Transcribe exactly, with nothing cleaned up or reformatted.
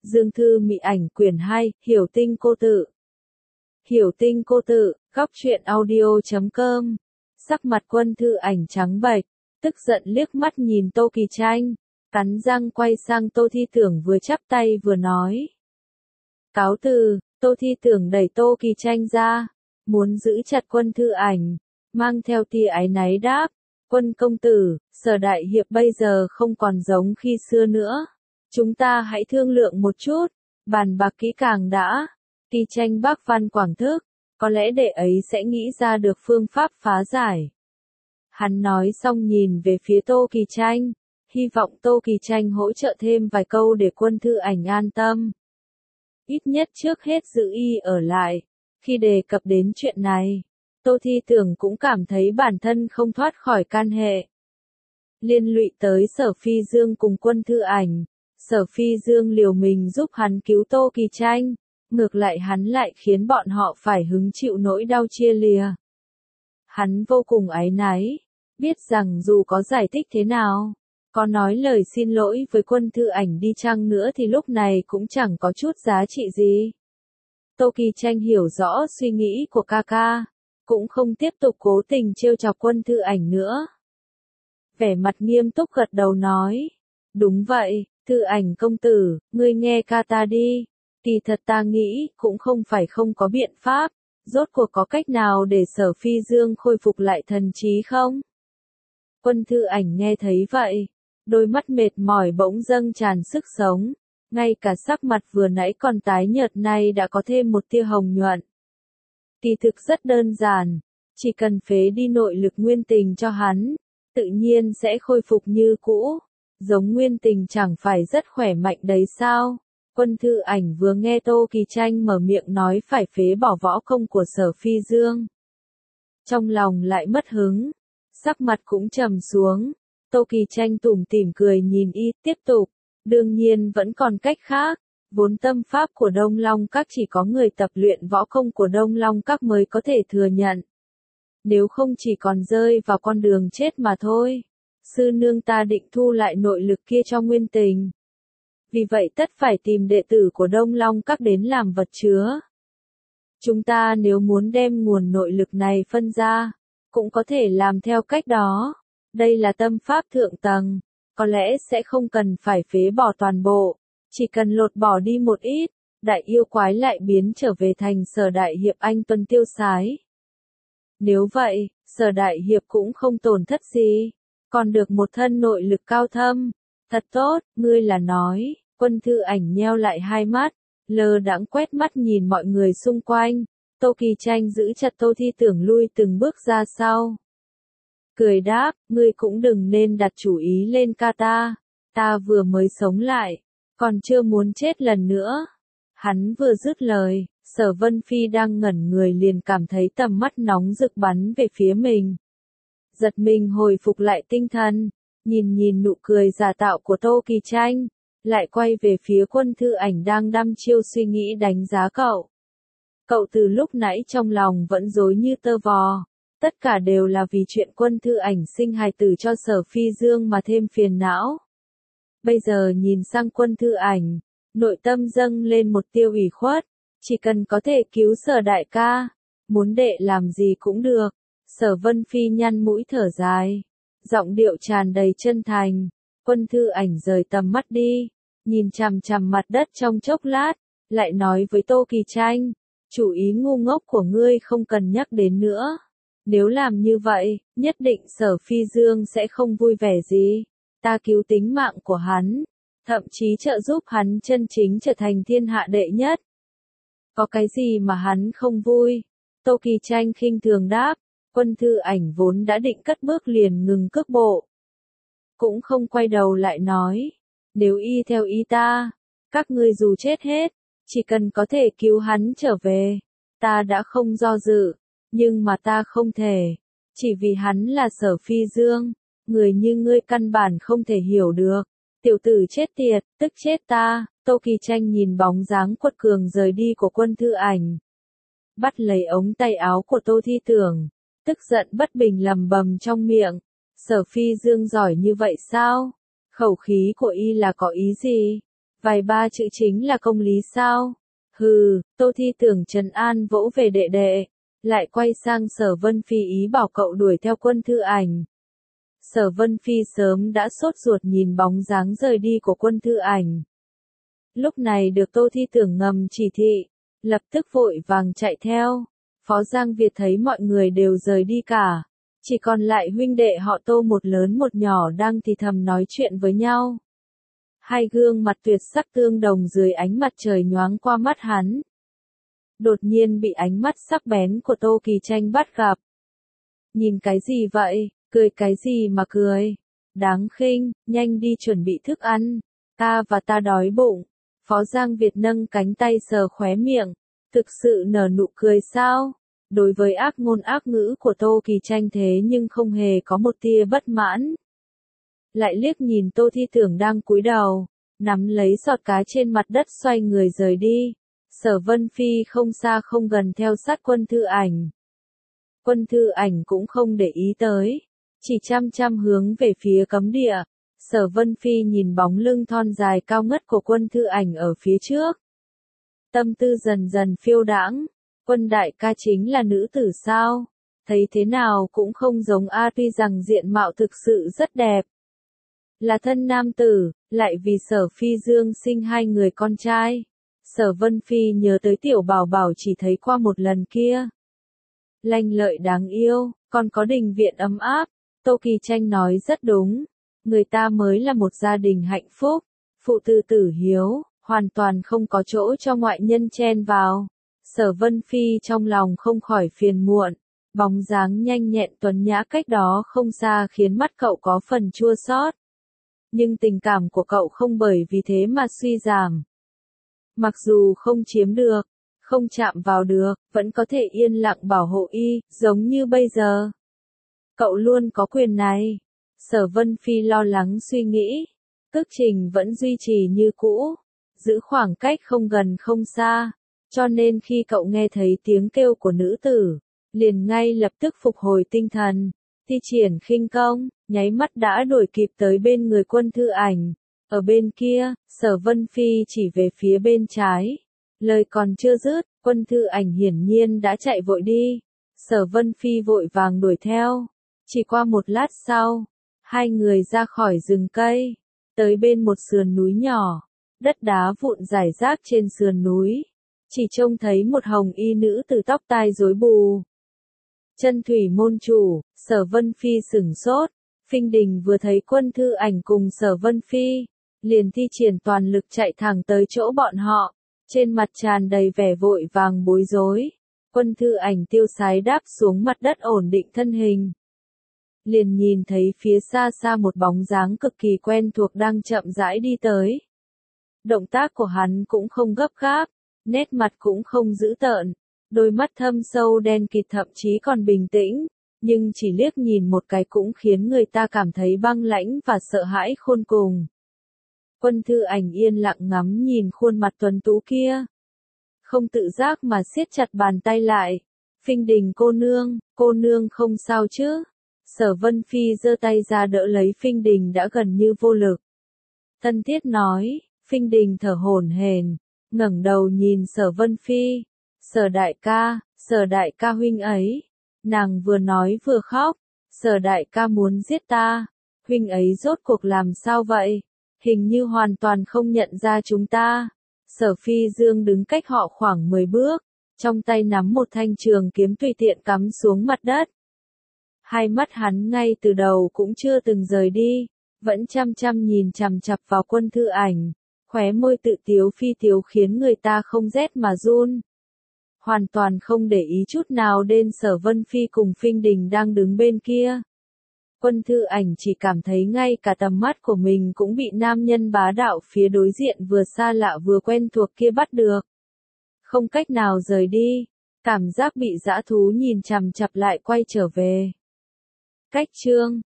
Dương Thư Mị Ảnh quyển hai, Hiểu Tinh Cô Tự. Hiểu Tinh Cô Tự, góc truyện audio chấm com. Sắc mặt Quân Thư Ảnh trắng bệch, tức giận liếc mắt nhìn Tô Kỳ Tranh, cắn răng quay sang Tô Thi Tưởng vừa chắp tay vừa nói. Cáo từ. Tô Thi Tưởng đẩy Tô Kỳ Tranh ra, muốn giữ chặt Quân Thư Ảnh, mang theo tia áy náy đáp. Quân công tử, Sở đại hiệp bây giờ không còn giống khi xưa nữa. Chúng ta hãy thương lượng một chút, bàn bạc kỹ càng đã. Kỳ Tranh bác văn quảng thức, có lẽ đệ ấy sẽ nghĩ ra được phương pháp phá giải. Hắn nói xong nhìn về phía Tô Kỳ Tranh, hy vọng Tô Kỳ Tranh hỗ trợ thêm vài câu để Quân Thư Ảnh an tâm. Ít nhất trước hết giữ y ở lại. Khi đề cập đến chuyện này, Tô Thi Tưởng cũng cảm thấy bản thân không thoát khỏi can hệ. Liên lụy tới Sở Phi Dương cùng Quân Thư Ảnh, Sở Phi Dương liều mình giúp hắn cứu Tô Kỳ Tranh, ngược lại hắn lại khiến bọn họ phải hứng chịu nỗi đau chia lìa. Hắn vô cùng áy náy, biết rằng dù có giải thích thế nào, có nói lời xin lỗi với Quân Thư Ảnh đi chăng nữa thì lúc này cũng chẳng có chút giá trị gì. Tô Kỳ Tranh hiểu rõ suy nghĩ của ca ca, cũng không tiếp tục cố tình trêu chọc Quân Thư Ảnh nữa. Vẻ mặt nghiêm túc gật đầu nói, đúng vậy, Thư Ảnh công tử, ngươi nghe ca ta đi, kỳ thật ta nghĩ cũng không phải không có biện pháp, rốt cuộc có cách nào để Sở Phi Dương khôi phục lại thần trí không? Quân Thư Ảnh nghe thấy vậy, đôi mắt mệt mỏi bỗng dâng tràn sức sống, ngay cả sắc mặt vừa nãy còn tái nhợt nay đã có thêm một tia hồng nhuận. Kỳ thực rất đơn giản, chỉ cần phế đi nội lực nguyên tình cho hắn, tự nhiên sẽ khôi phục như cũ, giống nguyên tình chẳng phải rất khỏe mạnh đấy sao? Quân Thư Ảnh vừa nghe Tô Kỳ Tranh mở miệng nói phải phế bỏ võ công của Sở Phi Dương, trong lòng lại mất hứng, sắc mặt cũng trầm xuống. Tô Kỳ Tranh tủm tỉm cười nhìn y, tiếp tục, đương nhiên vẫn còn cách khác, vốn tâm pháp của Đông Long Các chỉ có người tập luyện võ công của Đông Long Các mới có thể thừa nhận. Nếu không chỉ còn rơi vào con đường chết mà thôi. Sư nương ta định thu lại nội lực kia cho nguyên tình. Vì vậy tất phải tìm đệ tử của Đông Long Các đến làm vật chứa. Chúng ta nếu muốn đem nguồn nội lực này phân ra, cũng có thể làm theo cách đó. Đây là tâm pháp thượng tầng, có lẽ sẽ không cần phải phế bỏ toàn bộ, chỉ cần lột bỏ đi một ít, đại yêu quái lại biến trở về thành Sở đại hiệp anh tuân tiêu sái. Nếu vậy, Sở đại hiệp cũng không tổn thất gì, còn được một thân nội lực cao thâm, thật tốt, ngươi là nói. Quân Thư Ảnh nheo lại hai mắt, lơ đãng quét mắt nhìn mọi người xung quanh. Tô Kỳ Tranh giữ chặt Tô Thi Tưởng lui từng bước ra sau. Cười đáp, ngươi cũng đừng nên đặt chủ ý lên ca ta, ta vừa mới sống lại, còn chưa muốn chết lần nữa. Hắn vừa dứt lời, Sở Vân Phi đang ngẩn người liền cảm thấy tầm mắt nóng rực bắn về phía mình. Giật mình hồi phục lại tinh thần, nhìn nhìn nụ cười giả tạo của Tô Kỳ Tranh, lại quay về phía Quân Thư Ảnh đang đăm chiêu suy nghĩ đánh giá cậu. Cậu từ lúc nãy trong lòng vẫn rối như tơ vò. Tất cả đều là vì chuyện Quân Thư Ảnh sinh hài tử cho Sở Phi Dương mà thêm phiền não. Bây giờ nhìn sang Quân Thư Ảnh, nội tâm dâng lên một tia ủy khuất, chỉ cần có thể cứu Sở đại ca, muốn đệ làm gì cũng được. Sở Vân Phi nhăn mũi thở dài, giọng điệu tràn đầy chân thành. Quân Thư Ảnh rời tầm mắt đi, nhìn chằm chằm mặt đất trong chốc lát, lại nói với Tô Kỳ Tranh, chủ ý ngu ngốc của ngươi không cần nhắc đến nữa. Nếu làm như vậy, nhất định Sở Phi Dương sẽ không vui vẻ gì. Ta cứu tính mạng của hắn, thậm chí trợ giúp hắn chân chính trở thành thiên hạ đệ nhất. Có cái gì mà hắn không vui? Tô Kỳ Tranh khinh thường đáp. Quân Thư Ảnh vốn đã định cất bước liền ngừng cước bộ, cũng không quay đầu lại nói, nếu y theo ý ta, các ngươi dù chết hết, chỉ cần có thể cứu hắn trở về, ta đã không do dự. Nhưng mà ta không thể, chỉ vì hắn là Sở Phi Dương, người như ngươi căn bản không thể hiểu được. Tiểu tử chết tiệt, tức chết ta. Tô Kỳ Tranh nhìn bóng dáng quật cường rời đi của Quân Thư Ảnh, bắt lấy ống tay áo của Tô Thi Tưởng, tức giận bất bình lầm bầm trong miệng. Sở Phi Dương giỏi như vậy sao? Khẩu khí của y là có ý gì? Vài ba chữ chính là công lý sao? Hừ, Tô Thi Tưởng trấn an vỗ về đệ đệ, lại quay sang Sở Vân Phi ý bảo cậu đuổi theo Quân Thư Ảnh. Sở Vân Phi sớm đã sốt ruột nhìn bóng dáng rời đi của Quân Thư Ảnh. Lúc này được Tô Thi Tưởng ngầm chỉ thị, lập tức vội vàng chạy theo. Phó Giang Việt thấy mọi người đều rời đi cả, chỉ còn lại huynh đệ họ Tô một lớn một nhỏ đang thì thầm nói chuyện với nhau. Hai gương mặt tuyệt sắc tương đồng dưới ánh mặt trời nhoáng qua mắt hắn. Đột nhiên bị ánh mắt sắc bén của Tô Kỳ Tranh bắt gặp. Nhìn cái gì vậy, cười cái gì mà cười? Đáng khinh, nhanh đi chuẩn bị thức ăn, ta và ta đói bụng. Phó Giang Việt nâng cánh tay sờ khóe miệng, thực sự nở nụ cười sao? Đối với ác ngôn ác ngữ của Tô Kỳ Tranh thế nhưng không hề có một tia bất mãn. Lại liếc nhìn Tô Thi Tưởng đang cúi đầu, nắm lấy giọt cá trên mặt đất xoay người rời đi. Sở Vân Phi không xa không gần theo sát Quân Thư Ảnh. Quân Thư Ảnh cũng không để ý tới, chỉ chăm chăm hướng về phía cấm địa. Sở Vân Phi nhìn bóng lưng thon dài cao ngất của Quân Thư Ảnh ở phía trước. Tâm tư dần dần phiêu đãng, Quân đại ca chính là nữ tử sao? Thấy thế nào cũng không giống a, tuy rằng diện mạo thực sự rất đẹp. Là thân nam tử, lại vì Sở Phi Dương sinh hai người con trai. Sở Vân Phi nhớ tới tiểu bảo bảo chỉ thấy qua một lần kia. Lanh lợi đáng yêu, còn có đình viện ấm áp. Tô Kỳ Tranh nói rất đúng. Người ta mới là một gia đình hạnh phúc, phụ tử tử hiếu, hoàn toàn không có chỗ cho ngoại nhân chen vào. Sở Vân Phi trong lòng không khỏi phiền muộn, bóng dáng nhanh nhẹn tuấn nhã cách đó không xa khiến mắt cậu có phần chua xót. Nhưng tình cảm của cậu không bởi vì thế mà suy giảm. Mặc dù không chiếm được, không chạm vào được, vẫn có thể yên lặng bảo hộ y, giống như bây giờ. Cậu luôn có quyền này. Sở Vân Phi lo lắng suy nghĩ. Cước trình vẫn duy trì như cũ, giữ khoảng cách không gần không xa. Cho nên khi cậu nghe thấy tiếng kêu của nữ tử, liền ngay lập tức phục hồi tinh thần, thi triển khinh công, nháy mắt đã đuổi kịp tới bên người Quân Thư Ảnh. Ở bên kia, Sở Vân Phi chỉ về phía bên trái. Lời còn chưa dứt, Quân Thư Ảnh hiển nhiên đã chạy vội đi. Sở Vân Phi vội vàng đuổi theo. Chỉ qua một lát sau, hai người ra khỏi rừng cây, tới bên một sườn núi nhỏ. Đất đá vụn rải rác trên sườn núi. Chỉ trông thấy một hồng y nữ từ tóc tai rối bù. Chân thủy môn chủ, Sở Vân Phi sửng sốt. Phinh Đình vừa thấy Quân Thư Ảnh cùng Sở Vân Phi, liền thi triển toàn lực chạy thẳng tới chỗ bọn họ. Trên mặt tràn đầy vẻ vội vàng bối rối. Quân Thư Ảnh tiêu sái đáp xuống mặt đất ổn định thân hình. Liền nhìn thấy phía xa xa một bóng dáng cực kỳ quen thuộc đang chậm rãi đi tới. Động tác của hắn cũng không gấp gáp, nét mặt cũng không dữ tợn, đôi mắt thâm sâu đen kịt thậm chí còn bình tĩnh, nhưng chỉ liếc nhìn một cái cũng khiến người ta cảm thấy băng lãnh và sợ hãi khôn cùng. Quân Thư Ảnh yên lặng ngắm nhìn khuôn mặt tuấn tú kia, không tự giác mà siết chặt bàn tay lại. Phinh Đình cô nương, cô nương không sao chứ? Sở Vân Phi giơ tay ra đỡ lấy Phinh Đình đã gần như vô lực. Thân thiết nói. Phinh Đình thở hổn hển, ngẩng đầu nhìn Sở Vân Phi. Sở đại ca, Sở đại ca huynh ấy. Nàng vừa nói vừa khóc. Sở đại ca muốn giết ta. Huynh ấy rốt cuộc làm sao vậy? Hình như hoàn toàn không nhận ra chúng ta. Sở Phi Dương đứng cách họ khoảng mười bước, trong tay nắm một thanh trường kiếm tùy tiện cắm xuống mặt đất. Hai mắt hắn ngay từ đầu cũng chưa từng rời đi, vẫn chăm chăm nhìn chằm chằm vào Quân Thư Ảnh, khóe môi tự tiếu phi tiếu khiến người ta không rét mà run. Hoàn toàn không để ý chút nào đến Sở Vân Phi cùng Phinh Đình đang đứng bên kia. Quân Thư Ảnh chỉ cảm thấy ngay cả tầm mắt của mình cũng bị nam nhân bá đạo phía đối diện vừa xa lạ vừa quen thuộc kia bắt được. Không cách nào rời đi, cảm giác bị dã thú nhìn chằm chằm lại quay trở về. Cách chương